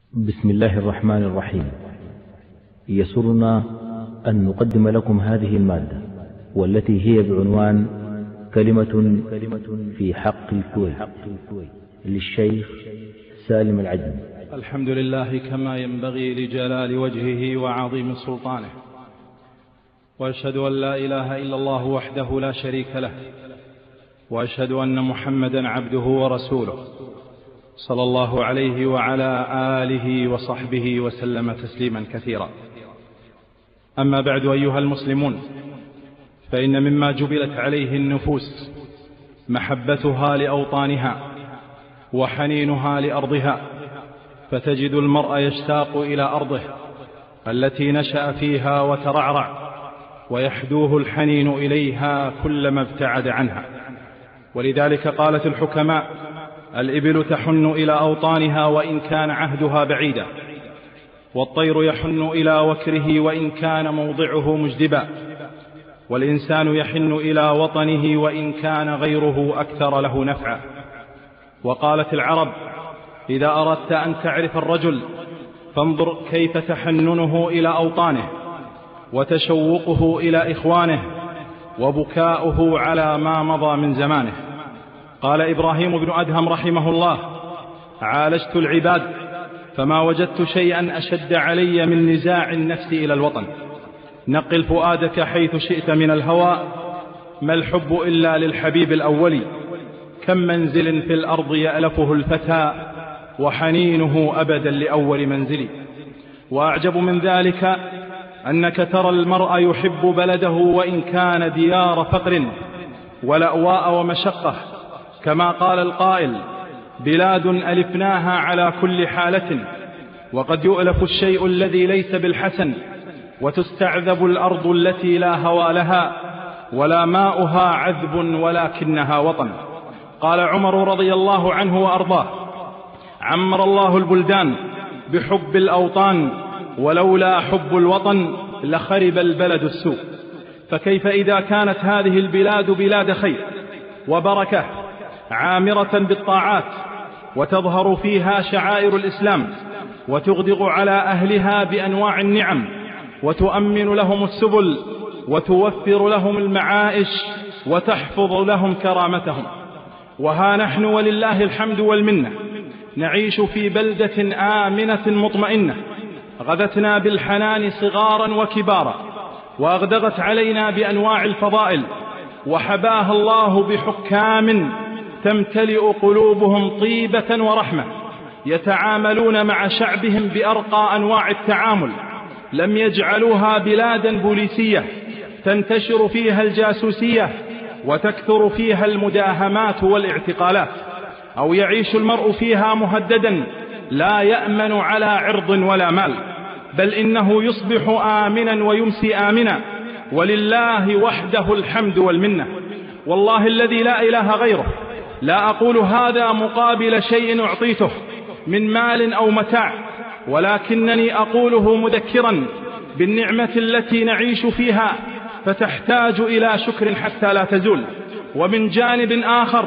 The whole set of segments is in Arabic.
بسم الله الرحمن الرحيم. يسرنا أن نقدم لكم هذه المادة والتي هي بعنوان كلمة في حق الكويت للشيخ سالم العجمي. الحمد لله كما ينبغي لجلال وجهه وعظيم سلطانه، وأشهد أن لا إله إلا الله وحده لا شريك له، وأشهد أن محمدا عبده ورسوله صلى الله عليه وعلى آله وصحبه وسلم تسليما كثيرا. أما بعد، أيها المسلمون، فإن مما جبلت عليه النفوس محبتها لأوطانها وحنينها لأرضها، فتجد المرء يشتاق إلى أرضه التي نشأ فيها وترعرع، ويحدوه الحنين إليها كلما ابتعد عنها. ولذلك قالت الحكماء: الإبل تحن إلى أوطانها وإن كان عهدها بعيدا، والطير يحن إلى وكره وإن كان موضعه مجدبا، والإنسان يحن إلى وطنه وإن كان غيره أكثر له نفعا. وقالت العرب: إذا أردت أن تعرف الرجل فانظر كيف تحننه إلى أوطانه، وتشوقه إلى إخوانه، وبكاؤه على ما مضى من زمانه. قال إبراهيم بن أدهم رحمه الله: عالجت العباد فما وجدت شيئا أشد علي من نزاع النفس إلى الوطن. نقل فؤادك حيث شئت من الهوى، ما الحب إلا للحبيب الأول. كم منزل في الأرض يألفه الفتى، وحنينه أبدا لأول منزل. وأعجب من ذلك أنك ترى المرء يحب بلده وإن كان ديار فقر ولأواء ومشقة، كما قال القائل: بلاد ألفناها على كل حالة. وقد يؤلف الشيء الذي ليس بالحسن، وتستعذب الأرض التي لا هوى لها ولا ماؤها عذب ولكنها وطن. قال عمر رضي الله عنه وأرضاه: عمر الله البلدان بحب الأوطان، ولولا حب الوطن لخرب البلد السوء. فكيف إذا كانت هذه البلاد بلاد خير وبركة، عامرة بالطاعات، وتظهر فيها شعائر الإسلام، وتغدق على أهلها بأنواع النعم، وتؤمن لهم السبل، وتوفر لهم المعائش، وتحفظ لهم كرامتهم. وها نحن ولله الحمد والمنة نعيش في بلدة آمنة مطمئنة، غدتنا بالحنان صغارا وكبارا، وأغدقت علينا بأنواع الفضائل، وحباها الله بحكام تمتلئ قلوبهم طيبة ورحمة، يتعاملون مع شعبهم بأرقى أنواع التعامل. لم يجعلوها بلادا بوليسية تنتشر فيها الجاسوسية وتكثر فيها المداهمات والاعتقالات، أو يعيش المرء فيها مهددا لا يأمن على عرض ولا مال، بل إنه يصبح آمنا ويمسي آمنا، ولله وحده الحمد والمنة. والله الذي لا إله غيره، لا أقول هذا مقابل شيء أعطيته من مال أو متاع، ولكنني أقوله مذكرا بالنعمة التي نعيش فيها، فتحتاج إلى شكر حتى لا تزول، ومن جانب آخر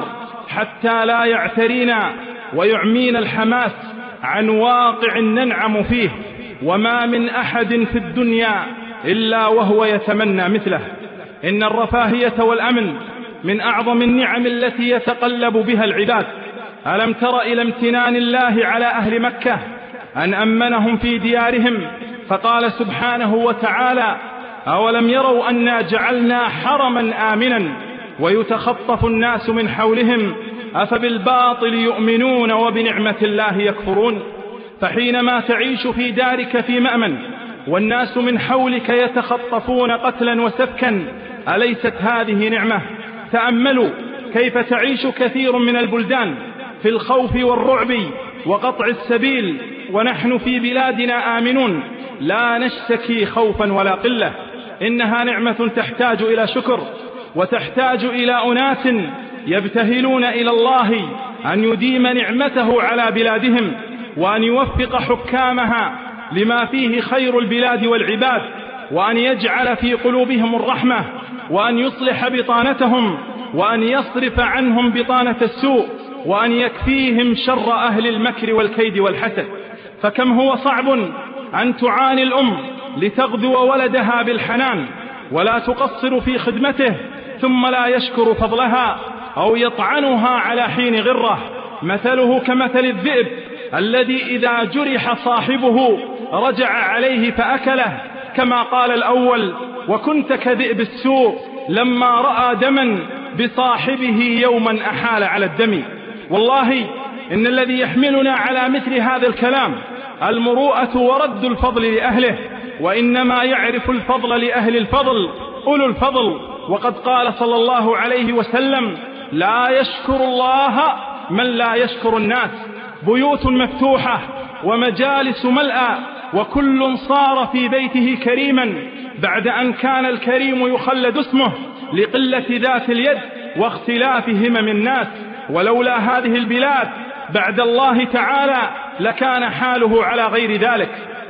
حتى لا يعترينا ويعمينا الحماس عن واقع ننعم فيه، وما من أحد في الدنيا إلا وهو يتمنى مثله. إن الرفاهية والأمن من أعظم النعم التي يتقلب بها العباد. ألم تر إلى امتنان الله على أهل مكة أن أمنهم في ديارهم، فقال سبحانه وتعالى: أولم يروا أنا جعلنا حرما آمنا ويتخطف الناس من حولهم أفبالباطل يؤمنون وبنعمة الله يكفرون. فحينما تعيش في دارك في مأمن والناس من حولك يتخطفون قتلا وسفكا، أليست هذه نعمة؟ تأملوا كيف تعيش كثير من البلدان في الخوف والرعب وقطع السبيل، ونحن في بلادنا آمنون لا نشتكي خوفا ولا قلة. إنها نعمة تحتاج إلى شكر، وتحتاج إلى أناس يبتهلون إلى الله أن يديم نعمته على بلادهم، وأن يوفق حكامها لما فيه خير البلاد والعباد، وأن يجعل في قلوبهم الرحمة، وأن يصلح بطانتهم، وأن يصرف عنهم بطانة السوء، وأن يكفيهم شر أهل المكر والكيد والحسد. فكم هو صعب أن تعاني الأم لتغذو ولدها بالحنان ولا تقصر في خدمته ثم لا يشكر فضلها أو يطعنها على حين غره. مثله كمثل الذئب الذي إذا جرح صاحبه رجع عليه فأكله، كما قال الأول: وكنت كذئب السوء لما رأى دما بصاحبه يوما أحال على الدم. والله إن الذي يحملنا على مثل هذا الكلام المروءة ورد الفضل لأهله، وإنما يعرف الفضل لأهل الفضل أولو الفضل. وقد قال صلى الله عليه وسلم: لا يشكر الله من لا يشكر الناس. بيوت مفتوحة ومجالس ملأى، وكل صار في بيته كريما بعد أن كان الكريم يخلد اسمه لقلة ذات اليد واختلاف همم الناس. ولولا هذه البلاد بعد الله تعالى لكان حاله على غير ذلك.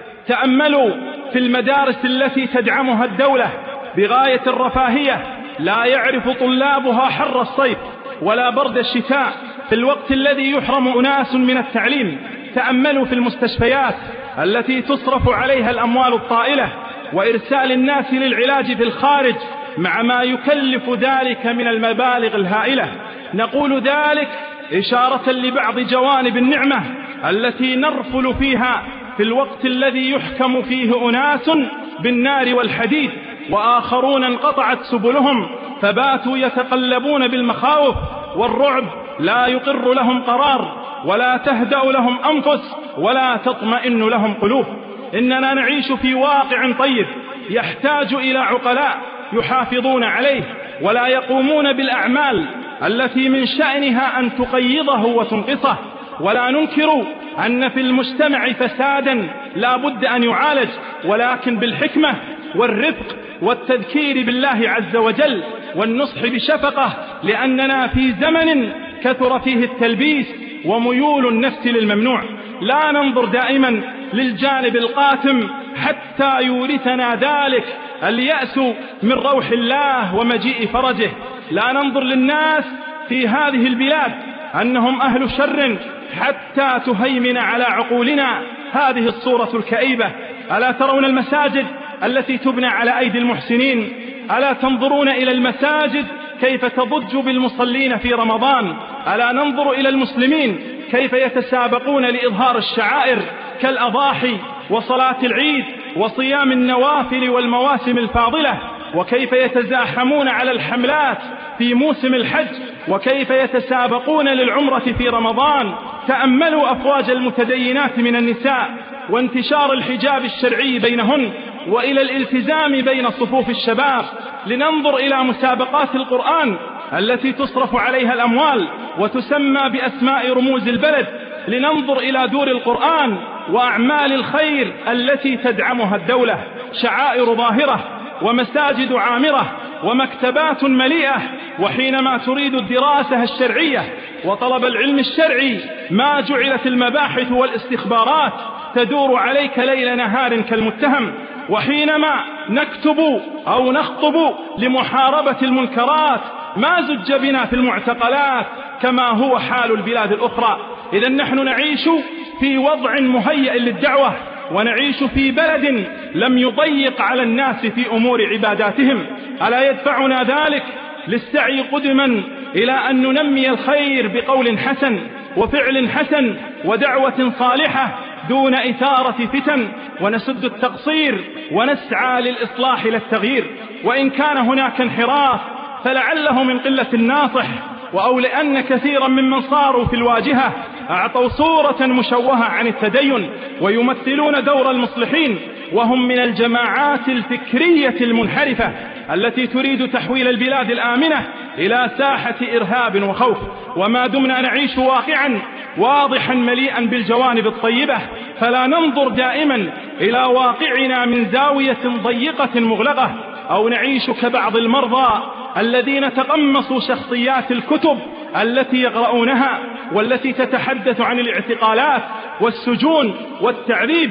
تأملوا في المدارس التي تدعمها الدولة بغاية الرفاهية، لا يعرف طلابها حر الصيف ولا برد الشتاء في الوقت الذي يحرم أناس من التعليم. تأملوا في المستشفيات التي تصرف عليها الأموال الطائلة وإرسال الناس للعلاج في الخارج مع ما يكلف ذلك من المبالغ الهائلة. نقول ذلك إشارة لبعض جوانب النعمة التي نرفل فيها في الوقت الذي يحكم فيه أناس بالنار والحديد، وآخرون انقطعت سبلهم فباتوا يتقلبون بالمخاوف والرعب، لا يقر لهم قرار ولا تهدأ لهم أنفس ولا تطمئن لهم قلوب. إننا نعيش في واقع طيب يحتاج إلى عقلاء يحافظون عليه ولا يقومون بالأعمال التي من شأنها أن تقيضه وتنقصه. ولا ننكر أن في المجتمع فسادا لا بد أن يعالج، ولكن بالحكمة والرفق والتذكير بالله عز وجل والنصح بشفقة، لأننا في زمن كثر فيه التلبيس وميول النفس للممنوع. لا ننظر دائما للجانب القاتم حتى يورثنا ذلك اليأس من روح الله ومجيء فرجه. لا ننظر للناس في هذه البلاد أنهم أهل شر حتى تهيمن على عقولنا هذه الصورة الكئيبة. ألا ترون المساجد التي تبنى على أيدي المحسنين؟ ألا تنظرون إلى المساجد كيف تضج بالمصلين في رمضان؟ ألا ننظر إلى المسلمين كيف يتسابقون لإظهار الشعائر كالأضاحي وصلاة العيد وصيام النوافل والمواسم الفاضلة، وكيف يتزاحمون على الحملات في موسم الحج، وكيف يتسابقون للعمرة في رمضان. تأملوا أفواج المتدينات من النساء وانتشار الحجاب الشرعي بينهن، وإلى الالتزام بين صفوف الشباب. لننظر إلى مسابقات القرآن التي تصرف عليها الأموال وتسمى بأسماء رموز البلد. لننظر إلى دور القرآن وأعمال الخير التي تدعمها الدولة، شعائر ظاهرة ومساجد عامرة ومكتبات مليئة. وحينما تريد الدراسة الشرعية وطلب العلم الشرعي ما جعلت المباحث والاستخبارات تدور عليك ليل نهار كالمتهم. وحينما نكتب أو نخطب لمحاربة المنكرات ما زج بنا في المعتقلات كما هو حال البلاد الأخرى. إذا نحن نعيش في وضع مهيئ للدعوة، ونعيش في بلد لم يضيق على الناس في أمور عباداتهم. ألا يدفعنا ذلك للسعي قدما إلى أن ننمي الخير بقول حسن وفعل حسن ودعوة صالحة دون إثارة فتن، ونسد التقصير ونسعى للإصلاح للتغيير. وإن كان هناك انحراف فلعله من قلة الناصح، أو لأن كثيرا ممن صاروا في الواجهة أعطوا صورة مشوهة عن التدين ويمثلون دور المصلحين، وهم من الجماعات الفكرية المنحرفة التي تريد تحويل البلاد الآمنة إلى ساحة إرهاب وخوف. وما دمنا نعيش واقعا واضحا مليئا بالجوانب الطيبة فلا ننظر دائما إلى واقعنا من زاوية ضيقة مغلقة، أو نعيش كبعض المرضى الذين تقمصوا شخصيات الكتب التي يقرؤونها والتي تتحدث عن الاعتقالات والسجون والتعذيب،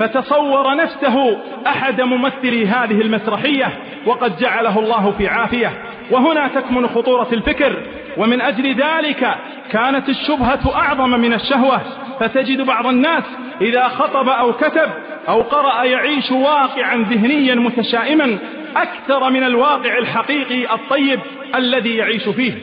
فتصور نفسه أحد ممثلي هذه المسرحية وقد جعله الله في عافية. وهنا تكمن خطورة الفكر، ومن أجل ذلك كانت الشبهة أعظم من الشهوة. فتجد بعض الناس إذا خطب أو كتب أو قرأ يعيش واقعا ذهنيا متشائما أكثر من الواقع الحقيقي الطيب الذي يعيش فيه.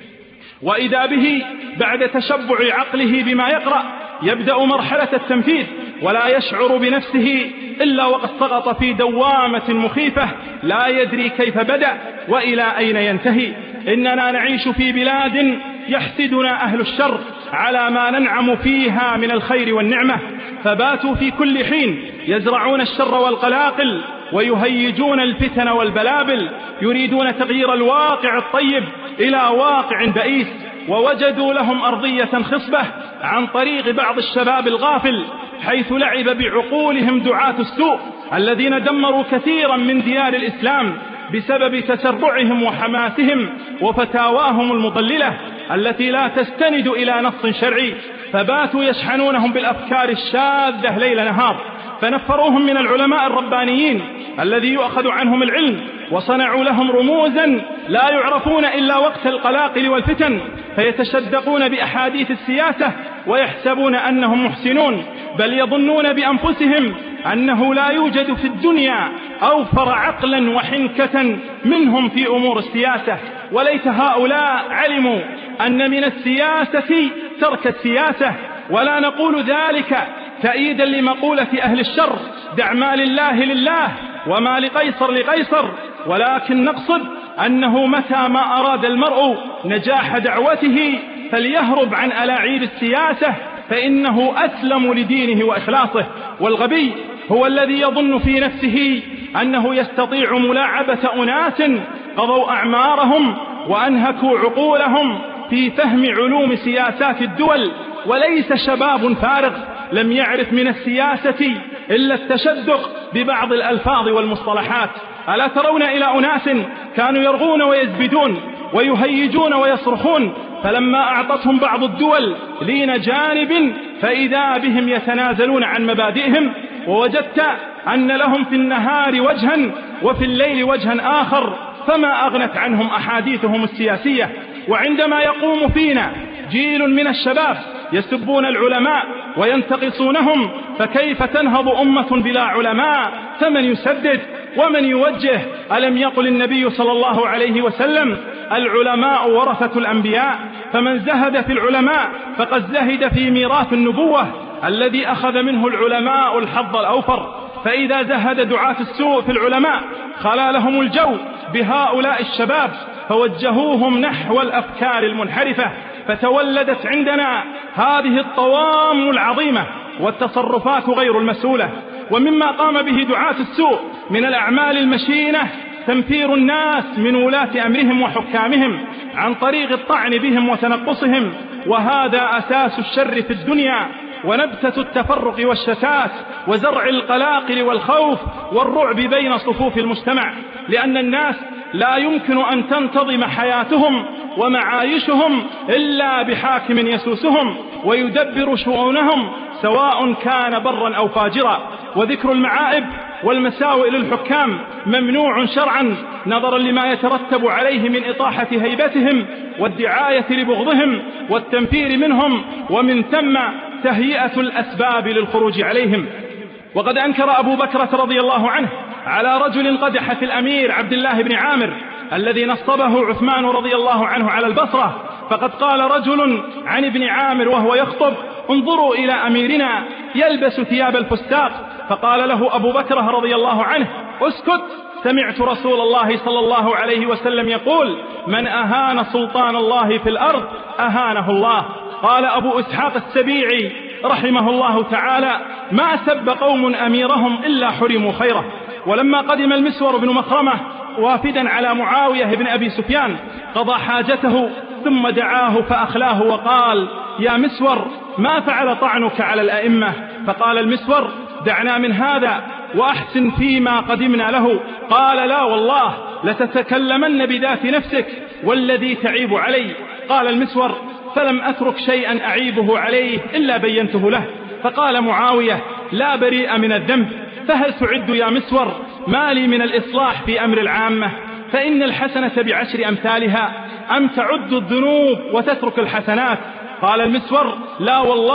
وإذا به بعد تشبع عقله بما يقرأ يبدأ مرحلة التنفيذ ولا يشعر بنفسه إلا وقد سقط في دوامة مخيفة لا يدري كيف بدأ وإلى أين ينتهي. إننا نعيش في بلاد يحسدنا أهل الشر على ما ننعم فيها من الخير والنعمة، فباتوا في كل حين يزرعون الشر والقلاقل ويهيجون الفتن والبلابل، يريدون تغيير الواقع الطيب إلى واقع بئيس، ووجدوا لهم أرضية خصبة عن طريق بعض الشباب الغافل، حيث لعب بعقولهم دعاة السوء الذين دمروا كثيرا من ديار الإسلام بسبب تسرعهم وحماسهم وفتاواهم المضللة التي لا تستند إلى نص شرعي، فباتوا يشحنونهم بالأفكار الشاذة ليل نهار، فنفروهم من العلماء الربانيين الذي يؤخذ عنهم العلم، وصنعوا لهم رموزا لا يعرفون إلا وقت القلاقل والفتن، فيتشدقون بأحاديث السياسة ويحسبون أنهم محسنون، بل يظنون بأنفسهم أنه لا يوجد في الدنيا أوفر عقلا وحنكة منهم في أمور السياسة. وليت هؤلاء علموا أن من السياسة ترك السياسة، ولا نقول ذلك تأييدا لمقولة أهل الشر دع ما لله لله وما لقيصر لقيصر، ولكن نقصد أنه متى ما أراد المرء نجاح دعوته فليهرب عن ألاعيب السياسة، فإنه أسلم لدينه وإخلاصه. والغبي هو الذي يظن في نفسه أنه يستطيع ملاعبة أناس قضوا أعمارهم وأنهكوا عقولهم في فهم علوم سياسات الدول، وليس شباب فارغ لم يعرف من السياسة إلا التشدق ببعض الألفاظ والمصطلحات. ألا ترون إلى أناس كانوا يرغون ويزبدون ويهيجون ويصرخون، فلما أعطتهم بعض الدول لين جانب فإذا بهم يتنازلون عن مبادئهم، ووجدت أن لهم في النهار وجها وفي الليل وجها آخر، فما أغنت عنهم أحاديثهم السياسية. وعندما يقوم فينا جيل من الشباب يسبون العلماء وينتقصونهم، فكيف تنهض أمة بلا علماء؟ فمن يسدد ومن يوجه؟ ألم يقل النبي صلى الله عليه وسلم العلماء ورثة الأنبياء؟ فمن زهد في العلماء فقد زهد في ميراث النبوة الذي أخذ منه العلماء الحظ الأوفر. فإذا زهد دعاة السوء في العلماء خلا لهم الجو بهؤلاء الشباب فوجهوهم نحو الأفكار المنحرفة، فتولدت عندنا هذه الطوام العظيمة والتصرفات غير المسؤولة. ومما قام به دعاة السوء من الأعمال المشينة تنفير الناس من ولاة أمرهم وحكامهم عن طريق الطعن بهم وتنقصهم، وهذا أساس الشر في الدنيا ونبتة التفرق والشتات وزرع القلاقل والخوف والرعب بين صفوف المجتمع، لأن الناس لا يمكن أن تنتظم حياتهم ومعايشهم إلا بحاكم يسوسهم ويدبر شؤونهم سواء كان برا أو فاجرا. وذكر المعائب والمساوئ للحكام ممنوع شرعا نظرا لما يترتب عليه من إطاحة هيبتهم والدعاية لبغضهم والتنفير منهم، ومن ثم تهيئة الأسباب للخروج عليهم. وقد أنكر أبو بكر رضي الله عنه على رجل قدح في الأمير عبد الله بن عامر الذي نصبه عثمان رضي الله عنه على البصرة، فقد قال رجل عن ابن عامر وهو يخطب انظروا إلى أميرنا يلبس ثياب الفستاق، فقال له أبو بكر رضي الله عنه اسكت، سمعت رسول الله صلى الله عليه وسلم يقول من أهان سلطان الله في الأرض أهانه الله. قال أبو إسحاق السبيعي رحمه الله تعالى ما سب قوم أميرهم إلا حرموا خيره. ولما قدم المسور بن مخرمة وافدا على معاوية بن أبي سفيان قضى حاجته ثم دعاه فأخلاه وقال يا مسور ما فعل طعنك على الأئمة؟ فقال المسور دعنا من هذا وأحسن فيما قدمنا له. قال لا والله لتتكلمن بذات نفسك والذي تعيب علي. قال المسور فلم أترك شيئا أعيبه عليه إلا بينته له. فقال معاوية لا بريء من الذنب، فهل تعد يا مسور ما لي من الإصلاح في أمر العامة؟ فإن الحسنة بعشر أمثالها، أم تعد الذنوب وتترك الحسنات؟ قال المسور لا والله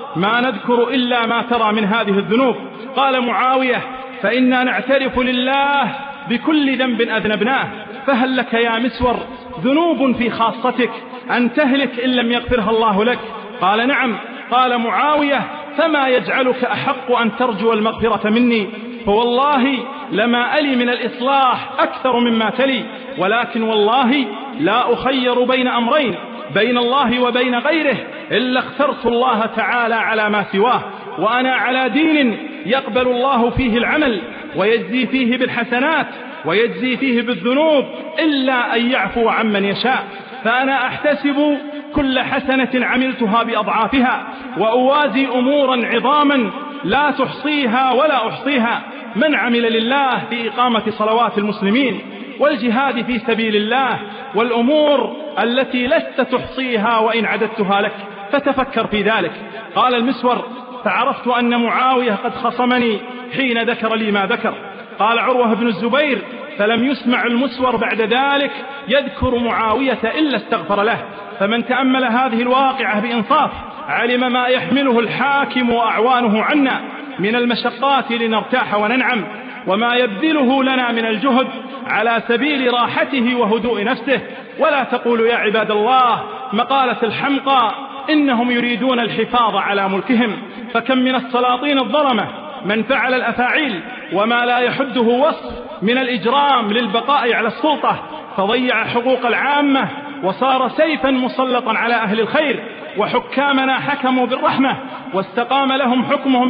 ما نذكر إلا ما ترى من هذه الذنوب. قال معاوية: فإنا نعترف لله بكل ذنب أذنبناه، فهل لك يا مسور ذنوب في خاصتك أن تهلك إن لم يغفرها الله لك؟ قال: نعم. قال معاوية: فما يجعلك أحق أن ترجو المغفرة مني؟ فوالله لما ألي من الإصلاح أكثر مما تلي، ولكن والله لا أخير بين أمرين، بين الله وبين غيره، إلا اخترت الله تعالى على ما سواه، وأنا على دين يقبل الله فيه العمل ويجزي فيه بالحسنات ويجزي فيه بالذنوب، إلا أن يعفو عمن يشاء. فأنا أحتسب كل حسنة عملتها بأضعافها، وأوازي أمورا عظاما لا تحصيها ولا أحصيها، من عمل لله في إقامة صلوات المسلمين والجهاد في سبيل الله والأمور التي لست تحصيها وإن عددتها لك، فتفكر في ذلك. قال المسور: فعرفت أن معاوية قد خصمني حين ذكر لي ما ذكر. قال عروة بن الزبير: فلم يسمع المسور بعد ذلك يذكر معاوية إلا استغفر له. فمن تأمل هذه الواقعة بإنصاف علم ما يحمله الحاكم وأعوانه عنا من المشقات لنرتاح وننعم، وما يبذله لنا من الجهد على سبيل راحته وهدوء نفسه. ولا تقولوا يا عباد الله مقالة الحمقى إنهم يريدون الحفاظ على ملكهم، فكم من السلاطين الظلمة من فعل الأفاعيل وما لا يحده وصف من الإجرام للبقاء على السلطة، فضيع حقوق العامة وصار سيفا مسلطا على أهل الخير. وحكامنا حكموا بالرحمة واستقام لهم حكمهم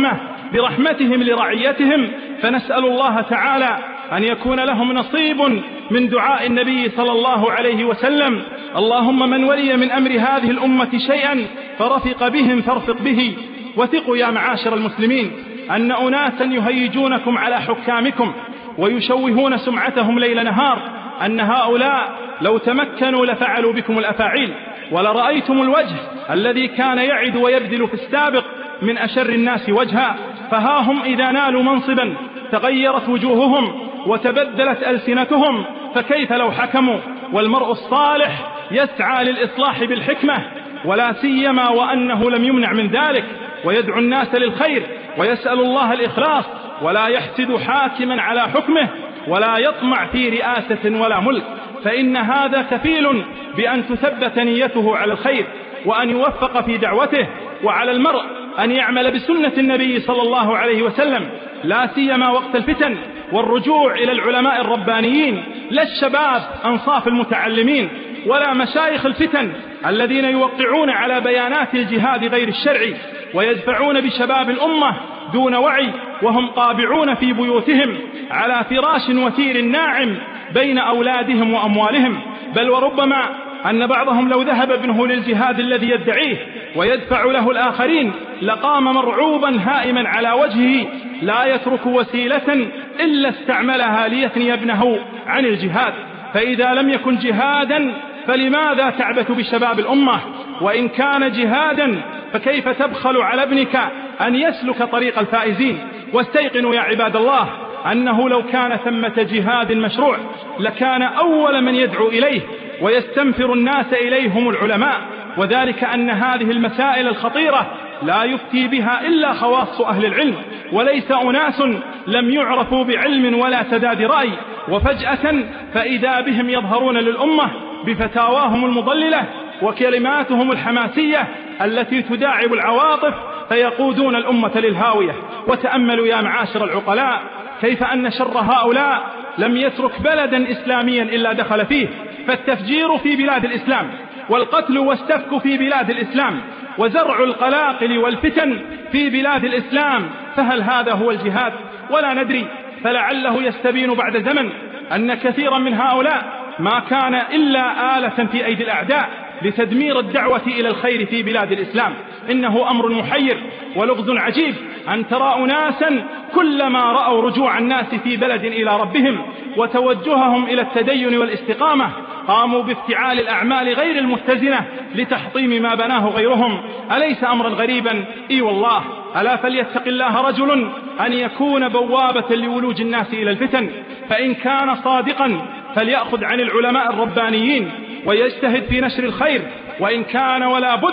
برحمتهم لرعيتهم، فنسأل الله تعالى أن يكون لهم نصيب من دعاء النبي صلى الله عليه وسلم: اللهم من ولي من أمر هذه الأمة شيئا فرفق بهم فارفق به. وثقوا يا معاشر المسلمين أن أناسا يهيجونكم على حكامكم ويشوهون سمعتهم ليل نهار، أن هؤلاء لو تمكنوا لفعلوا بكم الأفاعيل، ولرأيتم الوجه الذي كان يعد ويبذل في السابق من أشر الناس وجها. فها هم إذا نالوا منصبا تغيرت وجوههم وتبدلت ألسنتهم، فكيف لو حكموا؟ والمرء الصالح يسعى للإصلاح بالحكمة، ولا سيما وأنه لم يمنع من ذلك، ويدعو الناس للخير ويسأل الله الإخلاص، ولا يحسد حاكما على حكمه، ولا يطمع في رئاسة ولا ملك، فإن هذا كفيل بأن تثبت نيته على الخير وأن يوفق في دعوته. وعلى المرء أن يعمل بسنة النبي صلى الله عليه وسلم، لا سيما وقت الفتن، والرجوع إلى العلماء الربانيين، لا الشباب أنصاف المتعلمين، ولا مشايخ الفتن الذين يوقعون على بيانات الجهاد غير الشرعي ويدفعون بشباب الأمة دون وعي، وهم قابعون في بيوتهم على فراش وثير ناعم بين أولادهم وأموالهم. بل وربما أن بعضهم لو ذهب ابنه للجهاد الذي يدعيه ويدفع له الآخرين لقام مرعوبا هائما على وجهه، لا يترك وسيلة إلا استعملها ليثني ابنه عن الجهاد. فإذا لم يكن جهادا فلماذا تعبث بشباب الأمة؟ وإن كان جهادا فكيف تبخل على ابنك أن يسلك طريق الفائزين؟ واستيقنوا يا عباد الله أنه لو كان ثمة جهاد مشروع لكان أول من يدعو إليه ويستنفر الناس إليهم العلماء، وذلك أن هذه المسائل الخطيرة لا يفتي بها إلا خواص أهل العلم، وليس أناس لم يعرفوا بعلم ولا سداد رأي، وفجأة فإذا بهم يظهرون للأمة بفتاواهم المضللة وكلماتهم الحماسية التي تداعب العواطف، فيقودون الأمة للهاوية. وتأملوا يا معاشر العقلاء كيف أن شر هؤلاء لم يترك بلدا إسلاميا إلا دخل فيه، فالتفجير في بلاد الإسلام، والقتل والسفك في بلاد الإسلام، وزرع القلاقل والفتن في بلاد الإسلام، فهل هذا هو الجهاد؟ ولا ندري، فلعله يستبين بعد زمن أن كثيرا من هؤلاء ما كان إلا آلة في أيدي الأعداء لتدمير الدعوة إلى الخير في بلاد الإسلام. إنه أمر محير ولغز عجيب أن ترى أناسا كلما رأوا رجوع الناس في بلد إلى ربهم وتوجههم إلى التدين والاستقامة قاموا بافتعال الأعمال غير المتزنة لتحطيم ما بناه غيرهم. أليس أمرا غريبا؟ إي والله. ألا فليتق الله رجل أن يكون بوابة لولوج الناس إلى الفتن، فإن كان صادقا فليأخذ عن العلماء الربانيين ويجتهد في نشر الخير، وإن كان ولا بد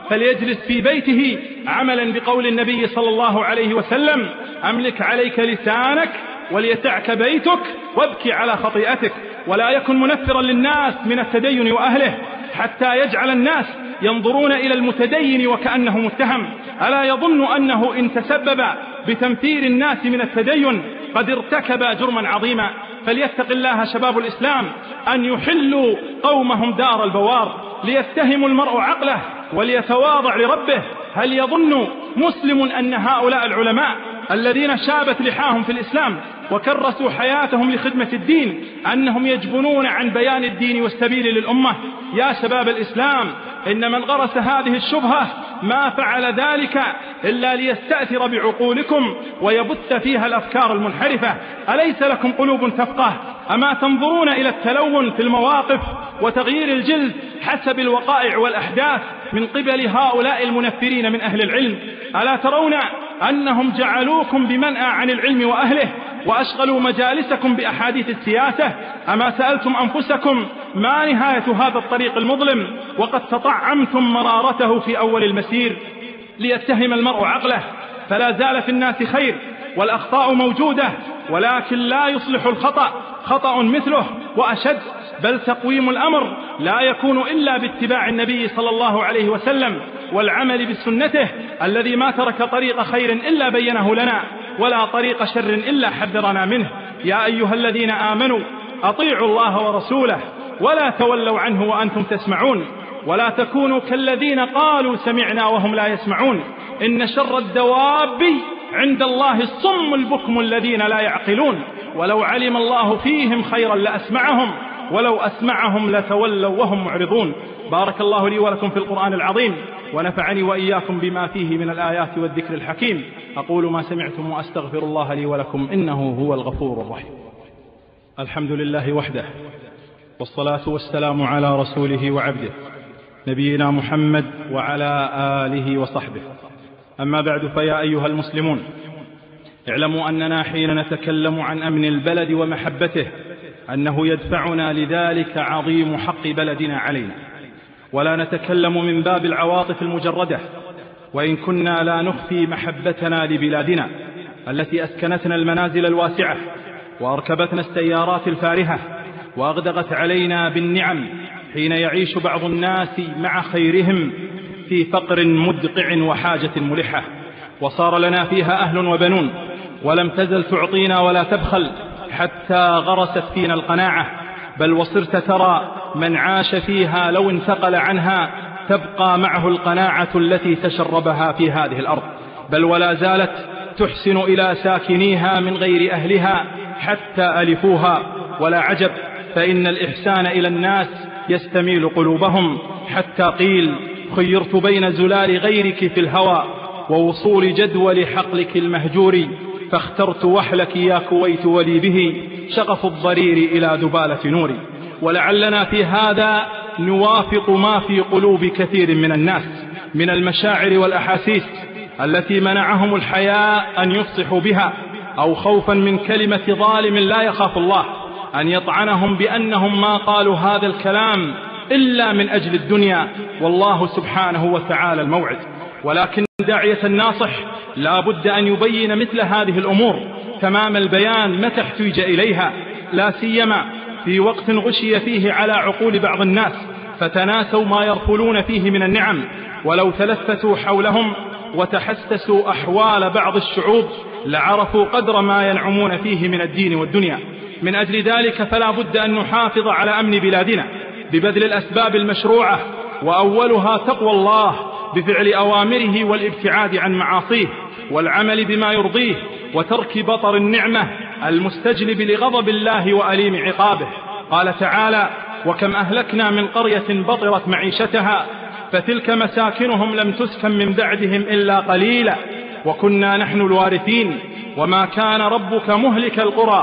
فليجلس في بيته عملا بقول النبي صلى الله عليه وسلم: أملك عليك لسانك وليتعك بيتك وابكي على خطيئتك. ولا يكن منفرا للناس من التدين وأهله حتى يجعل الناس ينظرون إلى المتدين وكأنه متهم. ألا يظن أنه إن تسبب بتنفير الناس من التدين قد ارتكب جرما عظيما؟ فليتق الله شباب الإسلام أن يحلوا قومهم دار البوار، ليتهم المرء عقله وليتواضع لربه. هل يظن مسلم أن هؤلاء العلماء الذين شابت لحاهم في الإسلام وكرسوا حياتهم لخدمة الدين أنهم يجبنون عن بيان الدين والسبيل للأمة؟ يا شباب الإسلام، إن من غرس هذه الشبهة ما فعل ذلك إلا ليستأثر بعقولكم ويبث فيها الأفكار المنحرفة. أليس لكم قلوب تفقه؟ أما تنظرون إلى التلون في المواقف وتغيير الجلد حسب الوقائع والأحداث من قبل هؤلاء المنفرين من أهل العلم؟ ألا ترون أنهم جعلوكم بمنأى عن العلم وأهله وأشغلوا مجالسكم بأحاديث السياسة؟ أما سألتم أنفسكم ما نهاية هذا الطريق المظلم وقد تطعمتم مرارته في أول المسير؟ ليتهم المرء عقله، فلا زال في الناس خير والأخطاء موجودة، ولكن لا يصلح الخطأ خطأ مثله وأشد. بل تقويم الأمر لا يكون إلا باتباع النبي صلى الله عليه وسلم والعمل بسنته، الذي ما ترك طريق خير إلا بينه لنا ولا طريق شر إلا حذرنا منه. يا أيها الذين آمنوا أطيعوا الله ورسوله ولا تولوا عنه وأنتم تسمعون، ولا تكونوا كالذين قالوا سمعنا وهم لا يسمعون. إن شر الدواب عند الله الصم البكم الذين لا يعقلون، ولو علم الله فيهم خيرا لأسمعهم ولو أسمعهم لتولوا وهم معرضون. بارك الله لي ولكم في القرآن العظيم، ونفعني وإياكم بما فيه من الآيات والذكر الحكيم. أقول ما سمعتم وأستغفر الله لي ولكم إنه هو الغفور الرحيم. الحمد لله وحده، والصلاة والسلام على رسوله وعبده نبينا محمد وعلى آله وصحبه. أما بعد، فيا أيها المسلمون، اعلموا أننا حين نتكلم عن أمن البلد ومحبته أنه يدفعنا لذلك عظيم حق بلدنا علينا، ولا نتكلم من باب العواطف المجردة، وإن كنا لا نخفي محبتنا لبلادنا التي أسكنتنا المنازل الواسعة وأركبتنا السيارات الفارهة وأغدقت علينا بالنعم، حين يعيش بعض الناس مع خيرهم في فقر مدقع وحاجة ملحة، وصار لنا فيها أهل وبنون ولم تزل تعطينا ولا تبخل حتى غرست فينا القناعة. بل وصرت ترى من عاش فيها لو انتقل عنها تبقى معه القناعة التي تشربها في هذه الأرض، بل ولا زالت تحسن إلى ساكنيها من غير أهلها حتى ألفوها. ولا عجب، فإن الإحسان إلى الناس يستميل قلوبهم، حتى قيل: خيرت بين زلال غيرك في الهوى ووصول جدول حقلك المهجور، فاخترت وحلك يا كويت ولي به شغف الضرير إلى دبالة نوري. ولعلنا في هذا نوافق ما في قلوب كثير من الناس من المشاعر والأحاسيس التي منعهم الحياء أن يفصحوا بها، أو خوفا من كلمة ظالم لا يخاف الله أن يطعنهم بأنهم ما قالوا هذا الكلام إلا من أجل الدنيا، والله سبحانه وتعالى الموعد. ولكن داعية الناصح لا بد أن يبين مثل هذه الأمور تمام البيان متى احتوج إليها، لا سيما في وقت غشي فيه على عقول بعض الناس فتناسوا ما يرفلون فيه من النعم، ولو تلفتوا حولهم وتحسسوا أحوال بعض الشعوب لعرفوا قدر ما ينعمون فيه من الدين والدنيا. من أجل ذلك فلا بد أن نحافظ على أمن بلادنا ببذل الأسباب المشروعة، وأولها تقوى الله بفعل أوامره والابتعاد عن معاصيه والعمل بما يرضيه، وترك بطر النعمة المستجلب لغضب الله وأليم عقابه. قال تعالى: وكم أهلكنا من قرية بطرت معيشتها فتلك مساكنهم لم تسكن من بعدهم إلا قليلا وكنا نحن الوارثين وما كان ربك مهلك القرى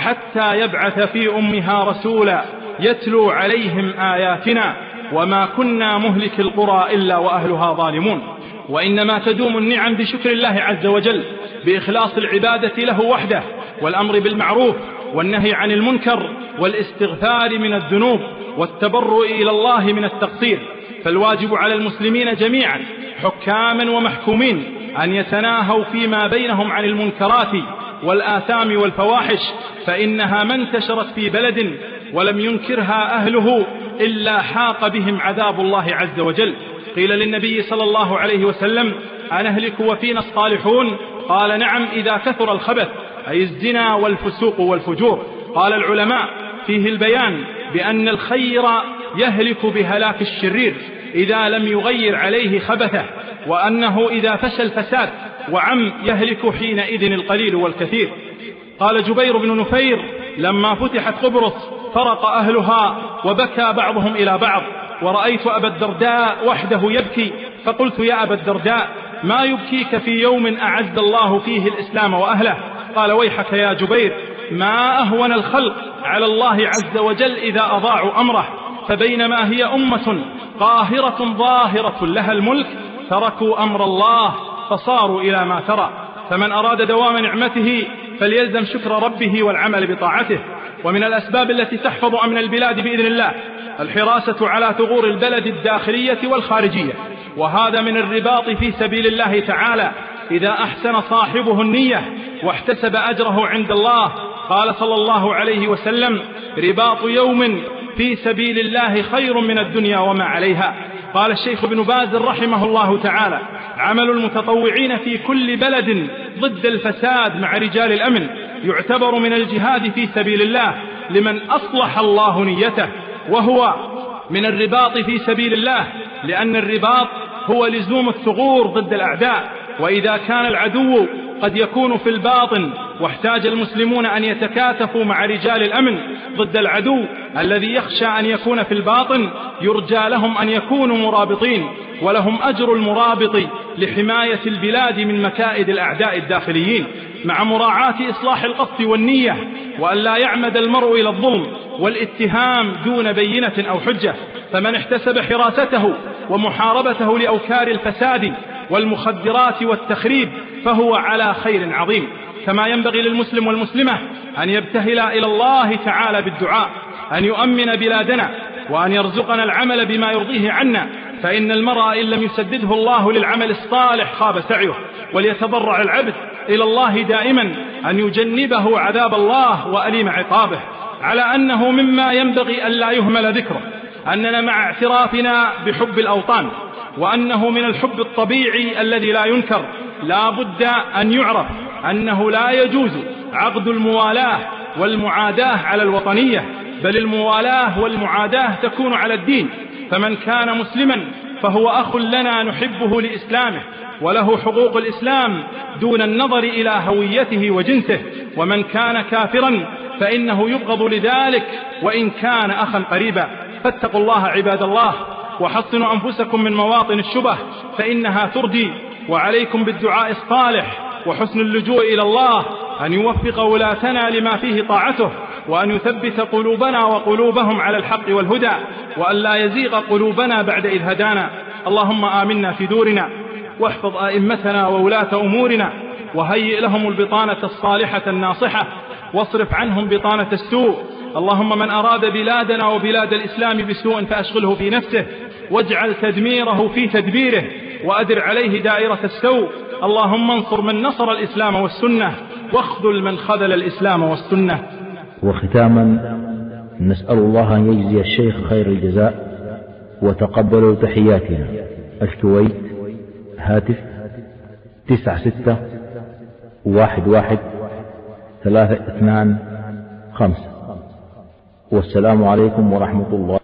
حتى يبعث في أمها رسولا يتلو عليهم آياتنا وما كنا مهلك القرى إلا وأهلها ظالمون. وإنما تدوم النعم بشكر الله عز وجل بإخلاص العبادة له وحده، والأمر بالمعروف والنهي عن المنكر، والاستغفار من الذنوب، والتبرؤ إلى الله من التقصير. فالواجب على المسلمين جميعا حكاما ومحكومين أن يتناهوا فيما بينهم عن المنكرات والآثام والفواحش، فإنها ما انتشرت في بلد ولم ينكرها أهله إلا حاق بهم عذاب الله عز وجل. قيل للنبي صلى الله عليه وسلم: أنهلك وفينا الصالحون؟ قال: نعم، إذا كثر الخبث، أي الزنا والفسوق والفجور. قال العلماء: فيه البيان بأن الخير يهلك بهلاك الشرير إذا لم يغير عليه خبثه، وأنه إذا فشى الفساد وعم يهلك حينئذ القليل والكثير. قال جبير بن نفير: لما فتحت قبرص فرق أهلها وبكى بعضهم إلى بعض، ورأيت أبا الدرداء وحده يبكي، فقلت: يا أبا الدرداء، ما يبكيك في يوم أعز الله فيه الإسلام وأهله؟ قال: ويحك يا جبير، ما أهون الخلق على الله عز وجل إذا أضاعوا أمره، فبينما هي أمة قاهرة ظاهرة لها الملك تركوا أمر الله فصاروا إلى ما ترى. فمن أراد دوام نعمته فليلزم شكر ربه والعمل بطاعته. ومن الأسباب التي تحفظ أمن البلاد بإذن الله الحراسة على ثغور البلد الداخلية والخارجية، وهذا من الرباط في سبيل الله تعالى إذا أحسن صاحبه النية واحتسب أجره عند الله. قال صلى الله عليه وسلم: رباط يوم في سبيل الله خير من الدنيا وما عليها. قال الشيخ ابن باز رحمه الله تعالى: عمل المتطوعين في كل بلد ضد الفساد مع رجال الأمن يعتبر من الجهاد في سبيل الله لمن أصلح الله نيته، وهو من الرباط في سبيل الله، لأن الرباط هو لزوم الثغور ضد الأعداء. وإذا كان العدو قد يكون في الباطن واحتاج المسلمون أن يتكاتفوا مع رجال الأمن ضد العدو الذي يخشى أن يكون في الباطن، يرجى لهم أن يكونوا مرابطين، ولهم أجر المرابط لحماية البلاد من مكائد الأعداء الداخليين، مع مراعاة إصلاح القصد والنية، وأن لا يعمد المرء إلى الظلم والاتهام دون بينة أو حجة. فمن احتسب حراسته ومحاربته لأوكار الفساد والمخدرات والتخريب فهو على خير عظيم. كما ينبغي للمسلم والمسلمة أن يبتهلا إلى الله تعالى بالدعاء أن يؤمن بلادنا وأن يرزقنا العمل بما يرضيه عنا، فإن المرء إن لم يسدده الله للعمل الصالح خاب سعيه. وليتضرع العبد إلى الله دائما أن يجنبه عذاب الله وأليم عقابه، على أنه مما ينبغي أن لا يهمل ذكره أننا مع اعترافنا بحب الأوطان، وأنه من الحب الطبيعي الذي لا ينكر، لا بد أن يعرف أنه لا يجوز عقد الموالاة والمعاداة على الوطنية، بل الموالاة والمعاداة تكون على الدين. فمن كان مسلما فهو أخ لنا نحبه لإسلامه وله حقوق الإسلام دون النظر إلى هويته وجنسه، ومن كان كافرا فإنه يبغض لذلك وإن كان أخا قريبا. فاتقوا الله عباد الله، وحصنوا أنفسكم من مواطن الشبه فإنها تردي، وعليكم بالدعاء الصالح وحسن اللجوء إلى الله أن يوفق ولاتنا لما فيه طاعته، وأن يثبت قلوبنا وقلوبهم على الحق والهدى، وأن لا يزيغ قلوبنا بعد إذ هدانا. اللهم آمنا في دورنا، واحفظ أئمتنا وولاة أمورنا، وهيئ لهم البطانة الصالحة الناصحة، واصرف عنهم بطانة السوء. اللهم من أراد بلادنا وبلاد الإسلام بسوء فأشغله في نفسه، واجعل تدميره في تدبيره، وأدر عليه دائرة السوء. اللهم انصر من نصر الإسلام والسنة، واخذل من خذل الإسلام والسنة. وختاما نسأل الله أن يجزي الشيخ خير الجزاء، وتقبلوا تحياتنا. الكويت، هاتف 96111325. والسلام عليكم ورحمة الله.